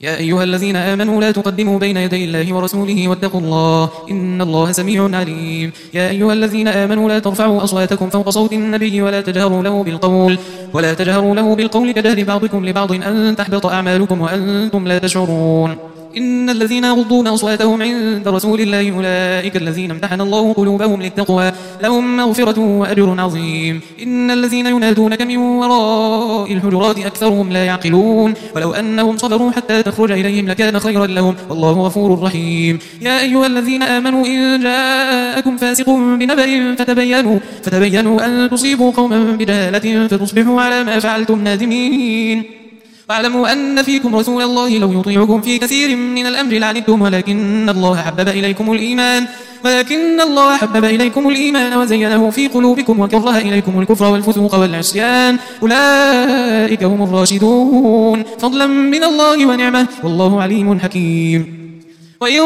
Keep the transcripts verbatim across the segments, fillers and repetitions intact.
يا أيها الذين آمنوا لا تقدموا بين يدي الله ورسوله واتقوا الله إن الله سميع عليم. يا أيها الذين آمنوا لا ترفعوا أصواتكم فوق صوت النبي ولا تجهروا له بالقول ولا تجهروا له بالقول كجهر بعضكم لبعض أن تحبط أعمالكم وأنتم لا تشعرون. إن الذين يغضون أصواتهم عند رسول الله أولئك الذين امتحن الله قلوبهم للتقوى لهم مغفرة وأجر عظيم. إن الذين ينادونك من وراء الحجرات أكثرهم لا يعقلون ولو أنهم صبروا حتى تخرج إليهم لكان خيرا لهم والله غفور رحيم. يا أيها الذين آمنوا إن جاءكم فاسق بنبأ فتبينوا فتبينوا أن تصيبوا قوما بجهالة فتصبحوا على ما فعلتم نادمين. واعلموا أن فيكم رسول الله لو يطيعكم في كثير من الأمر لعنتم ولكن الله حبب إليكم الإيمان ولكن الله حبب إليكم الإيمان وزينه في قلوبكم وكره إليكم الكفر والفسوق والعصيان أولئك هم الراشدون فضلا من الله ونعمه والله عليم حكيم. وإن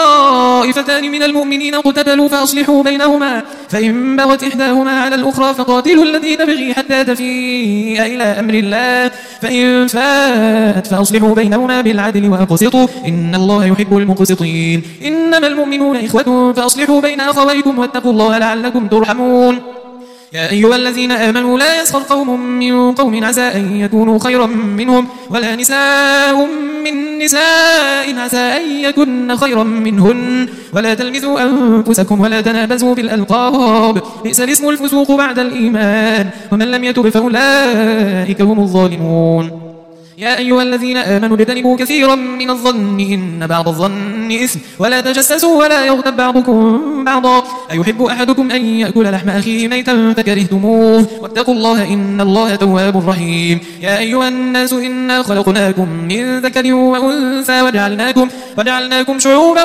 طائفتان من المؤمنين اقتتلوا فأصلحوا بينهما فإن بغت إحداهما على الأخرى فقاتلوا التي تبغي حتى تفيء إلى أمر الله فإن فات فأصلحوا بينهما بالعدل وأقسطوا إن الله يحب المقسطين. إنما المؤمنون إخوة فأصلحوا بين أخويكم واتقوا الله لعلكم ترحمون. يا أيها الذين آمنوا لا يسخر قوم من قوم عسى أن يكونوا خيرا منهم ولا نساء من نساء عسى أن يكن خيرا منهن ولا تلمزوا أنفسكم ولا تنابزوا بالألقاب بئس الاسم الفسوق بعد الإيمان ومن لم يتب فأولئك هم الظالمون. يا أيها الذين آمنوا اجتنبوا كثيرا من الظن إن بعض الظن إثم ولا تجسسوا ولا يغتب بعضكم بعضا أيحب أحدكم أن يأكل لحم أخيه ميتا فكرهتموه واتقوا الله إن الله تواب رحيم. يا أيها الناس إنا خلقناكم من ذكر وأنثى وجعلناكم, وجعلناكم شعوبا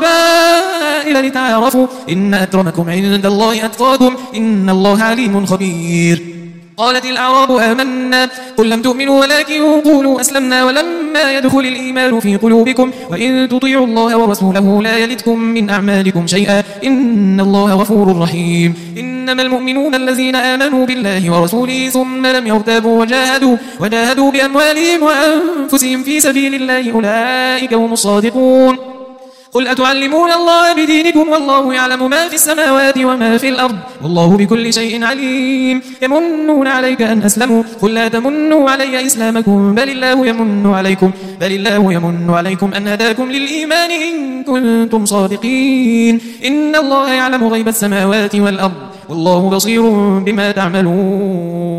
وقبائل لتعارفوا إن أكرمكم عند الله أتقاكم إن الله عليم خبير. قالت الأعراب آمنا قل لم تؤمنوا ولكن قولوا أسلمنا ولما يدخل الإيمان في قلوبكم وإن تطيعوا الله ورسوله لا يلتكم من أعمالكم شيئا إن الله غفور رحيم. إنما المؤمنون الذين آمنوا بالله ورسوله ثم لم يرتابوا وجاهدوا, وجاهدوا بأموالهم وأنفسهم في سبيل الله أولئك هم الصادقون. قل أتعلمون الله بدينكم والله يعلم ما في السماوات وما في الأرض والله بكل شيء عليم. يمنون عليك أن أسلموا قل لا تمنوا علي إسلامكم بل الله يمن عليكم بل الله يمن عليكم أن هداكم للإيمان إن كنتم صادقين. إن الله يعلم غيب السماوات والأرض والله بصير بما تعملون.